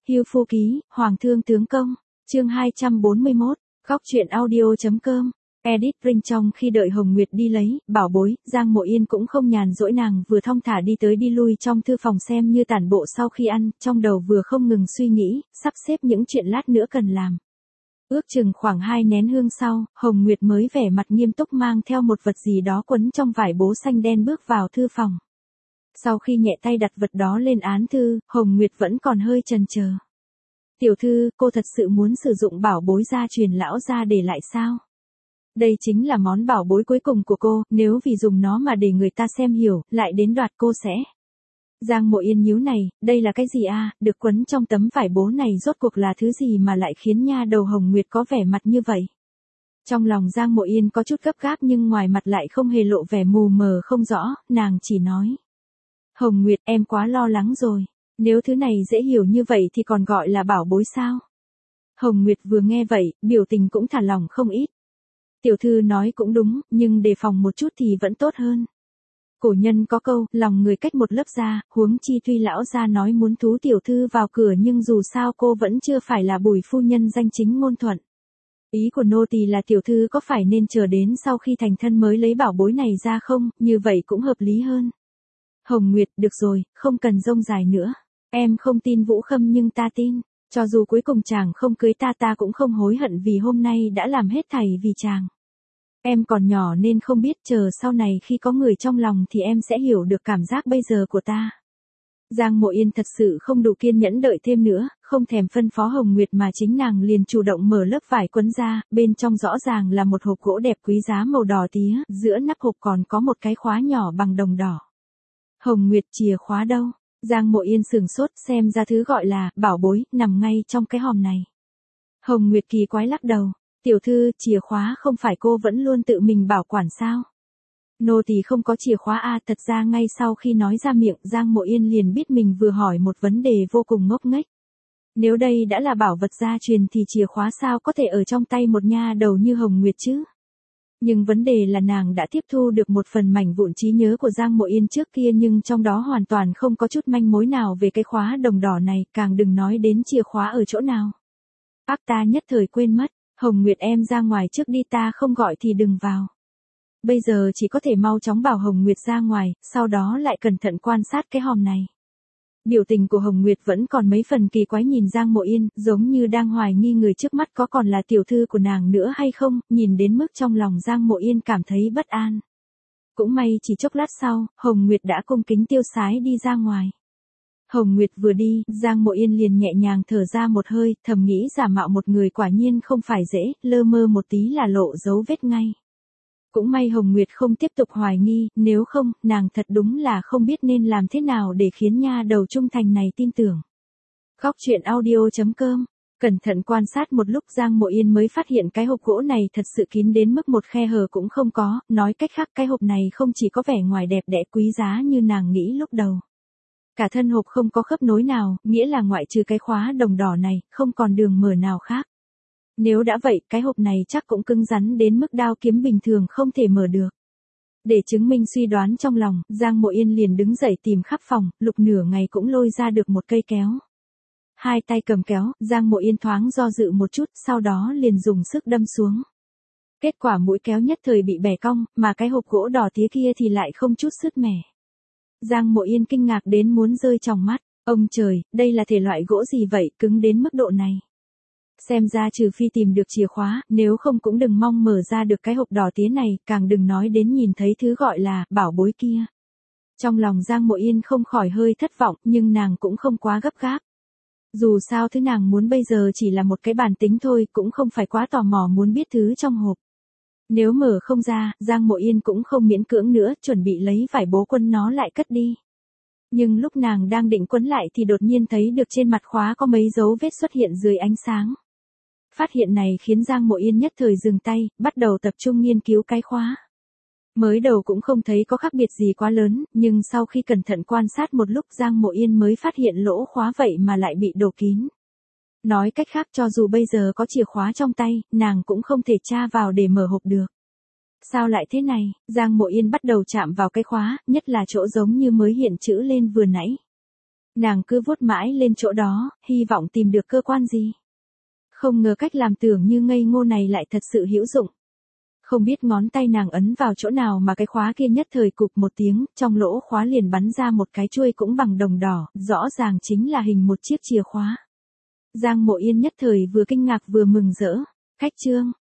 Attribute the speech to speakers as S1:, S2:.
S1: Hưu Phu Ký, Hoàng Thương Tướng Công, chương 241, Góc truyện audio.com. Edit Ring. Trong khi đợi Hồng Nguyệt đi lấy bảo bối, Giang Mộ Yên cũng không nhàn rỗi, nàng vừa thong thả đi tới đi lui trong thư phòng xem như tản bộ sau khi ăn, trong đầu vừa không ngừng suy nghĩ, sắp xếp những chuyện lát nữa cần làm. Ước chừng khoảng 2 nén hương sau, Hồng Nguyệt mới vẻ mặt nghiêm túc mang theo một vật gì đó quấn trong vải bố xanh đen bước vào thư phòng. Sau khi nhẹ tay đặt vật đó lên án thư, Hồng Nguyệt vẫn còn hơi chần chờ. Tiểu thư, cô thật sự muốn sử dụng bảo bối gia truyền lão gia để lại sao? Đây chính là món bảo bối cuối cùng của cô, nếu vì dùng nó mà để người ta xem hiểu, lại đến đoạt cô sẽ. Giang Mộ Yên nhíu này, đây là cái gì a? Được quấn trong tấm vải bố này rốt cuộc là thứ gì mà lại khiến nha đầu Hồng Nguyệt có vẻ mặt như vậy? Trong lòng Giang Mộ Yên có chút gấp gáp nhưng ngoài mặt lại không hề lộ vẻ mù mờ không rõ, nàng chỉ nói. Hồng Nguyệt, em quá lo lắng rồi. Nếu thứ này dễ hiểu như vậy thì còn gọi là bảo bối sao? Hồng Nguyệt vừa nghe vậy, biểu tình cũng thả lỏng không ít. Tiểu thư nói cũng đúng, nhưng đề phòng một chút thì vẫn tốt hơn. Cổ nhân có câu, lòng người cách một lớp da, huống chi tuy lão gia nói muốn thú tiểu thư vào cửa nhưng dù sao cô vẫn chưa phải là Bùi phu nhân danh chính ngôn thuận. Ý của nô tỳ là tiểu thư có phải nên chờ đến sau khi thành thân mới lấy bảo bối này ra không, như vậy cũng hợp lý hơn. Hồng Nguyệt, được rồi, không cần rông dài nữa. Em không tin Vũ Khâm nhưng ta tin, cho dù cuối cùng chàng không cưới ta cũng không hối hận vì hôm nay đã làm hết thảy vì chàng. Em còn nhỏ nên không biết, chờ sau này khi có người trong lòng thì em sẽ hiểu được cảm giác bây giờ của ta. Giang Mộ Yên thật sự không đủ kiên nhẫn đợi thêm nữa, không thèm phân phó Hồng Nguyệt mà chính nàng liền chủ động mở lớp vải quấn ra, bên trong rõ ràng là một hộp gỗ đẹp quý giá màu đỏ tía, giữa nắp hộp còn có một cái khóa nhỏ bằng đồng đỏ. Hồng Nguyệt, chìa khóa đâu? Giang Mộ Yên sửng sốt, xem ra thứ gọi là bảo bối nằm ngay trong cái hòm này. Hồng Nguyệt kỳ quái lắc đầu, tiểu thư, chìa khóa không phải cô vẫn luôn tự mình bảo quản sao? Nô tỳ không có chìa khóa a. Thật ra ngay sau khi nói ra miệng, Giang Mộ Yên liền biết mình vừa hỏi một vấn đề vô cùng ngốc nghếch. Nếu đây đã là bảo vật gia truyền thì chìa khóa sao có thể ở trong tay một nha đầu như Hồng Nguyệt chứ? Nhưng vấn đề là nàng đã tiếp thu được một phần mảnh vụn trí nhớ của Giang Mộ Yên trước kia nhưng trong đó hoàn toàn không có chút manh mối nào về cái khóa đồng đỏ này, càng đừng nói đến chìa khóa ở chỗ nào. Ác, ta nhất thời quên mất, Hồng Nguyệt em ra ngoài trước đi, ta không gọi thì đừng vào. Bây giờ chỉ có thể mau chóng bảo Hồng Nguyệt ra ngoài, sau đó lại cẩn thận quan sát cái hòm này. Biểu tình của Hồng Nguyệt vẫn còn mấy phần kỳ quái nhìn Giang Mộ Yên, giống như đang hoài nghi người trước mắt có còn là tiểu thư của nàng nữa hay không, nhìn đến mức trong lòng Giang Mộ Yên cảm thấy bất an. Cũng may chỉ chốc lát sau, Hồng Nguyệt đã cung kính tiêu sái đi ra ngoài. Hồng Nguyệt vừa đi, Giang Mộ Yên liền nhẹ nhàng thở ra một hơi, thầm nghĩ giả mạo một người quả nhiên không phải dễ, lơ mơ một tí là lộ dấu vết ngay. Cũng may Hồng Nguyệt không tiếp tục hoài nghi, nếu không, nàng thật đúng là không biết nên làm thế nào để khiến nha đầu trung thành này tin tưởng. Góc truyện audio.com. Cẩn thận quan sát một lúc Giang Mộ Yên mới phát hiện cái hộp gỗ này thật sự kín đến mức một khe hở cũng không có, nói cách khác cái hộp này không chỉ có vẻ ngoài đẹp đẽ quý giá như nàng nghĩ lúc đầu. Cả thân hộp không có khớp nối nào, nghĩa là ngoại trừ cái khóa đồng đỏ này, không còn đường mở nào khác. Nếu đã vậy, cái hộp này chắc cũng cứng rắn đến mức đao kiếm bình thường không thể mở được. Để chứng minh suy đoán trong lòng, Giang Mộ Yên liền đứng dậy tìm khắp phòng, lục nửa ngày cũng lôi ra được một cây kéo. Hai tay cầm kéo, Giang Mộ Yên thoáng do dự một chút, sau đó liền dùng sức đâm xuống. Kết quả mũi kéo nhất thời bị bẻ cong, mà cái hộp gỗ đỏ tía kia thì lại không chút sứt mẻ. Giang Mộ Yên kinh ngạc đến muốn rơi tròng mắt, ông trời, đây là thể loại gỗ gì vậy, cứng đến mức độ này. Xem ra trừ phi tìm được chìa khóa, nếu không cũng đừng mong mở ra được cái hộp đỏ tía này, càng đừng nói đến nhìn thấy thứ gọi là bảo bối kia. Trong lòng Giang Mộ Yên không khỏi hơi thất vọng, nhưng nàng cũng không quá gấp gáp. Dù sao thứ nàng muốn bây giờ chỉ là một cái bản tính thôi, cũng không phải quá tò mò muốn biết thứ trong hộp. Nếu mở không ra, Giang Mộ Yên cũng không miễn cưỡng nữa, chuẩn bị lấy vải bố quấn nó lại cất đi. Nhưng lúc nàng đang định quấn lại thì đột nhiên thấy được trên mặt khóa có mấy dấu vết xuất hiện dưới ánh sáng. Phát hiện này khiến Giang Mộ Yên nhất thời dừng tay, bắt đầu tập trung nghiên cứu cái khóa. Mới đầu cũng không thấy có khác biệt gì quá lớn, nhưng sau khi cẩn thận quan sát một lúc Giang Mộ Yên mới phát hiện lỗ khóa vậy mà lại bị đổ kín. Nói cách khác cho dù bây giờ có chìa khóa trong tay, nàng cũng không thể tra vào để mở hộp được. Sao lại thế này? Giang Mộ Yên bắt đầu chạm vào cái khóa, nhất là chỗ giống như mới hiện chữ lên vừa nãy. Nàng cứ vuốt mãi lên chỗ đó, hy vọng tìm được cơ quan gì. Không ngờ cách làm tưởng như ngây ngô này lại thật sự hữu dụng. Không biết ngón tay nàng ấn vào chỗ nào mà cái khóa kia nhất thời cụp một tiếng, trong lỗ khóa liền bắn ra một cái chuôi cũng bằng đồng đỏ, rõ ràng chính là hình một chiếc chìa khóa. Giang Mộ Yên nhất thời vừa kinh ngạc vừa mừng rỡ. Khách trương,